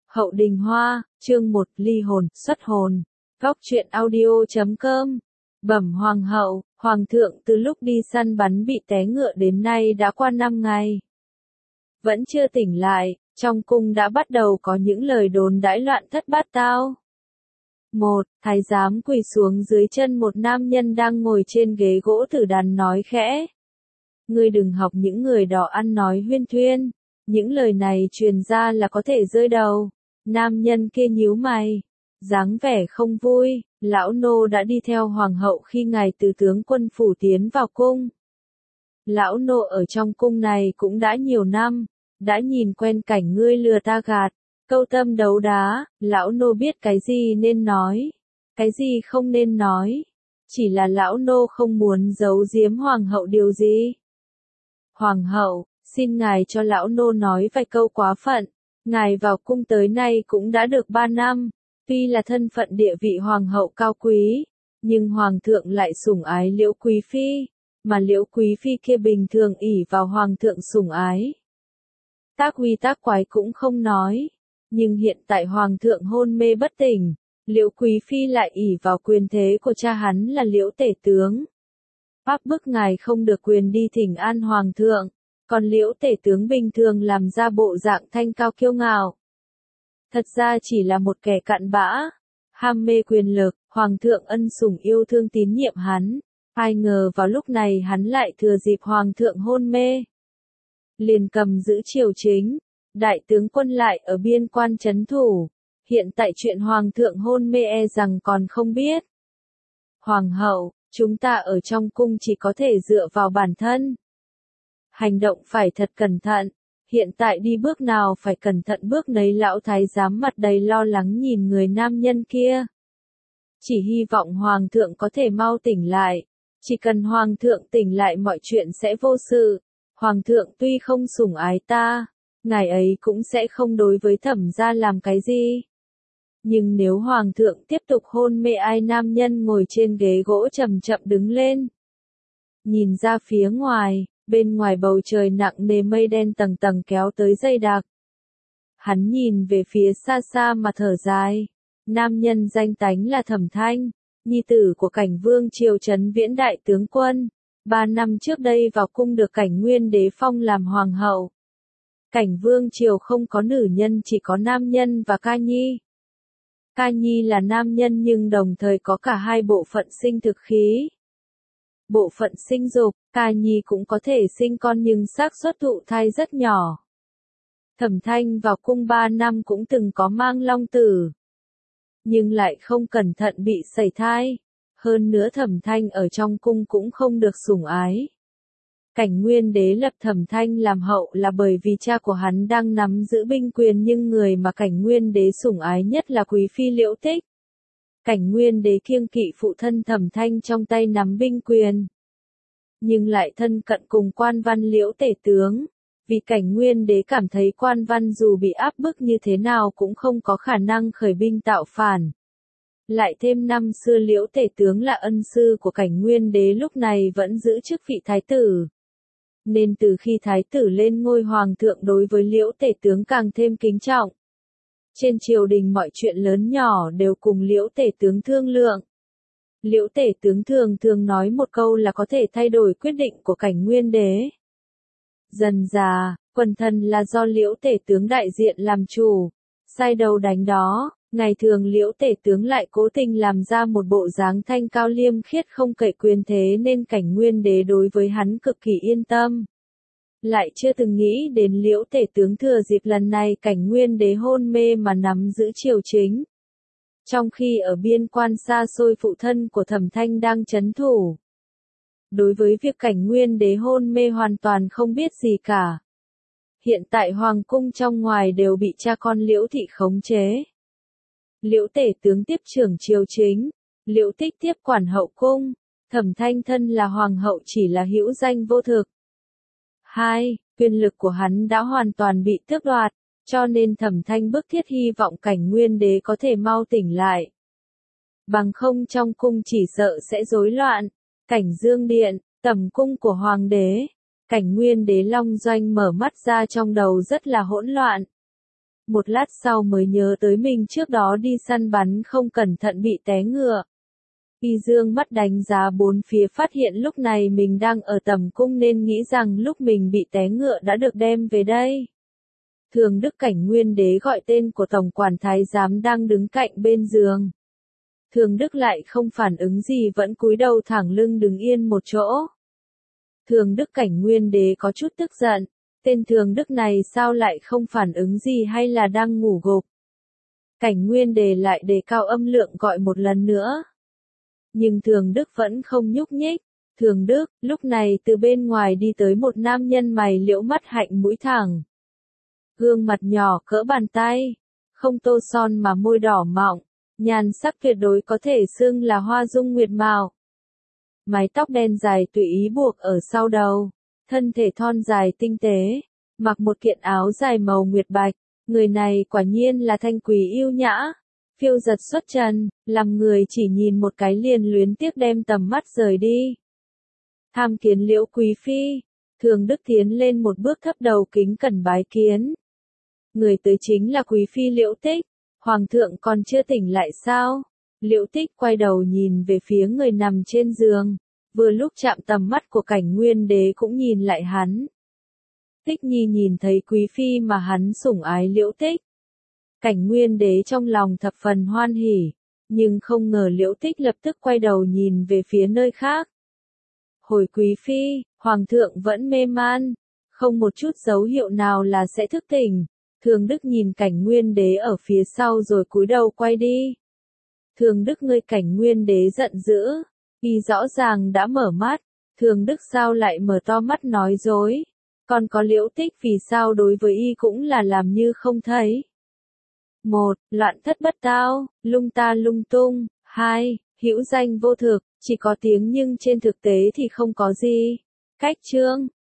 Hậu Đình Hoa, chương 1, ly hồn, xuất hồn. Góc truyện audio.com. Bẩm Hoàng hậu, Hoàng thượng từ lúc đi săn bắn bị té ngựa đến nay đã qua 5 ngày. Vẫn chưa tỉnh lại, trong cung đã bắt đầu có những lời đồn đãi loạn thất bát tao. Một, thái giám quỳ xuống dưới chân một nam nhân đang ngồi trên ghế gỗ tử đàn nói khẽ. Ngươi đừng học những người đó ăn nói huyên thuyên, những lời này truyền ra là có thể rơi đầu. Nam nhân kia nhíu mày, dáng vẻ không vui, lão nô đã đi theo hoàng hậu khi ngài từ tướng quân phủ tiến vào cung. Lão nô ở trong cung này cũng đã nhiều năm, đã nhìn quen cảnh ngươi lừa ta gạt, câu tâm đấu đá, lão nô biết cái gì nên nói, cái gì không nên nói, chỉ là lão nô không muốn giấu giếm hoàng hậu điều gì. Hoàng hậu, xin ngài cho lão nô nói vài câu quá phận. Ngài vào cung tới nay cũng đã được 3 năm, tuy là thân phận địa vị hoàng hậu cao quý, nhưng hoàng thượng lại sủng ái Liễu quý phi, mà Liễu quý phi kia bình thường ỷ vào hoàng thượng sủng ái. Tác uy tác quái cũng không nói, nhưng hiện tại hoàng thượng hôn mê bất tỉnh, Liễu quý phi lại ỷ vào quyền thế của cha hắn là Liễu tể tướng. Áp bức ngài không được quyền đi thỉnh an hoàng thượng. Còn Liễu tể tướng bình thường làm ra bộ dạng thanh cao kiêu ngạo. Thật ra chỉ là một kẻ cặn bã, ham mê quyền lực, hoàng thượng ân sủng yêu thương tín nhiệm hắn. Ai ngờ vào lúc này hắn lại thừa dịp hoàng thượng hôn mê. Liền cầm giữ triều chính, đại tướng quân lại ở biên quan trấn thủ. Hiện tại chuyện hoàng thượng hôn mê e rằng còn không biết. Hoàng hậu, chúng ta ở trong cung chỉ có thể dựa vào bản thân. Hành động phải thật cẩn thận, hiện tại đi bước nào phải cẩn thận bước nấy. Lão thái giám mặt đầy lo lắng nhìn người nam nhân kia. Chỉ hy vọng hoàng thượng có thể mau tỉnh lại, chỉ cần hoàng thượng tỉnh lại mọi chuyện sẽ vô sự. Hoàng thượng tuy không sủng ái ta, ngài ấy cũng sẽ không đối với Thẩm gia làm cái gì. Nhưng nếu hoàng thượng tiếp tục hôn mê, ai nam nhân ngồi trên ghế gỗ chậm chậm đứng lên. Nhìn ra phía ngoài. Bên ngoài bầu trời nặng nề mây đen tầng tầng kéo tới dày đặc. Hắn nhìn về phía xa xa mà thở dài. Nam nhân danh tánh là Thẩm Thanh, nhi tử của Cảnh Vương Triều Trấn Viễn đại tướng quân. 3 năm trước đây vào cung được Cảnh Nguyên đế phong làm hoàng hậu. Cảnh Vương Triều không có nữ nhân, chỉ có nam nhân và ca nhi. Ca nhi là nam nhân nhưng đồng thời có cả hai bộ phận sinh thực khí. Bộ phận sinh dục, ca nhi cũng có thể sinh con nhưng xác suất thụ thai rất nhỏ. Thẩm Thanh vào cung 3 năm cũng từng có mang long tử, nhưng lại không cẩn thận bị sẩy thai. Hơn nữa Thẩm Thanh ở trong cung cũng không được sủng ái. Cảnh Nguyên đế lập Thẩm Thanh làm hậu là bởi vì cha của hắn đang nắm giữ binh quyền, nhưng người mà Cảnh Nguyên đế sủng ái nhất là quý phi Liễu Tích. Cảnh Nguyên đế kiêng kỵ phụ thân Thẩm Thanh trong tay nắm binh quyền, nhưng lại thân cận cùng quan văn Liễu tể tướng, vì Cảnh Nguyên đế cảm thấy quan văn dù bị áp bức như thế nào cũng không có khả năng khởi binh tạo phản. Lại thêm năm xưa Liễu tể tướng là ân sư của Cảnh Nguyên đế, lúc này vẫn giữ chức vị thái tử. Nên từ khi thái tử lên ngôi, hoàng thượng đối với Liễu tể tướng càng thêm kính trọng. Trên triều đình mọi chuyện lớn nhỏ đều cùng Liễu tể tướng thương lượng. Liễu tể tướng thường thường nói một câu là có thể thay đổi quyết định của Cảnh Nguyên đế. Dần dà, quần thần là do Liễu tể tướng đại diện làm chủ, sai đầu đánh đó. Ngày thường Liễu tể tướng lại cố tình làm ra một bộ dáng thanh cao liêm khiết không cậy quyền thế, nên Cảnh Nguyên đế đối với hắn cực kỳ yên tâm. Lại chưa từng nghĩ đến Liễu tể tướng thừa dịp lần này Cảnh Nguyên đế hôn mê mà nắm giữ triều chính. Trong khi ở biên quan xa xôi phụ thân của Thẩm Thanh đang trấn thủ. Đối với việc Cảnh Nguyên đế hôn mê hoàn toàn không biết gì cả. Hiện tại hoàng cung trong ngoài đều bị cha con Liễu thị khống chế. Liễu tể tướng tiếp trưởng triều chính, Liễu Tích tiếp quản hậu cung, Thẩm Thanh thân là hoàng hậu chỉ là hữu danh vô thực. 2. Quyền lực của hắn đã hoàn toàn bị tước đoạt, cho nên Thẩm Thanh bức thiết hy vọng Cảnh Nguyên đế có thể mau tỉnh lại. Bằng không trong cung chỉ sợ sẽ rối loạn. Cảnh Dương điện, tẩm cung của hoàng đế. Cảnh Nguyên đế long doanh mở mắt ra, trong đầu rất là hỗn loạn. Một lát sau mới nhớ tới mình trước đó đi săn bắn không cẩn thận bị té ngựa. Y dương mắt đánh giá bốn phía phát hiện lúc này mình đang ở tầm cung nên nghĩ rằng lúc mình bị té ngựa đã được đem về đây. Thường Đức Cảnh Nguyên Đế gọi tên của tổng quản thái giám đang đứng cạnh bên giường. Thường Đức lại không phản ứng gì vẫn cúi đầu thẳng lưng đứng yên một chỗ. Thường Đức Cảnh Nguyên Đế có chút tức giận, tên Thường Đức này sao lại không phản ứng gì hay là đang ngủ gục. Cảnh Nguyên Đế lại đề cao âm lượng gọi một lần nữa. Nhưng Thường Đức vẫn không nhúc nhích. Thường Đức, lúc này từ bên ngoài đi tới một nam nhân mày liễu mắt hạnh mũi thẳng. Gương mặt nhỏ cỡ bàn tay, không tô son mà môi đỏ mọng, nhan sắc tuyệt đối có thể xưng là hoa dung nguyệt mạo. Mái tóc đen dài tùy ý buộc ở sau đầu, thân thể thon dài tinh tế, mặc một kiện áo dài màu nguyệt bạch, người này quả nhiên là thanh quý yêu nhã, phiêu giật xuất trần, làm người chỉ nhìn một cái liền luyến tiếc đem tầm mắt rời đi. Tham kiến Liễu quý phi, Thường Đức tiến lên một bước thấp đầu kính cẩn bái kiến. Người tới chính là quý phi Liễu Tích, hoàng thượng còn chưa tỉnh lại sao? Liễu Tích quay đầu nhìn về phía người nằm trên giường, vừa lúc chạm tầm mắt của Cảnh Nguyên Đế cũng nhìn lại hắn. Tích Nhi nhìn thấy quý phi mà hắn sủng ái Liễu Tích. Cảnh Nguyên Đế trong lòng thập phần hoan hỉ, nhưng không ngờ Liễu Tích lập tức quay đầu nhìn về phía nơi khác. Hồi quý phi, hoàng thượng vẫn mê man, không một chút dấu hiệu nào là sẽ thức tỉnh. Thường Đức nhìn Cảnh Nguyên Đế ở phía sau rồi cúi đầu quay đi. Thường Đức ngươi Cảnh Nguyên Đế giận dữ, y rõ ràng đã mở mắt, Thường Đức sao lại mở to mắt nói dối, còn có Liễu Tích vì sao đối với y cũng là làm như không thấy. 1. Loạn thất bất tao, lung ta lung tung. 2. Hữu danh vô thực, chỉ có tiếng nhưng trên thực tế thì không có gì. Cách chương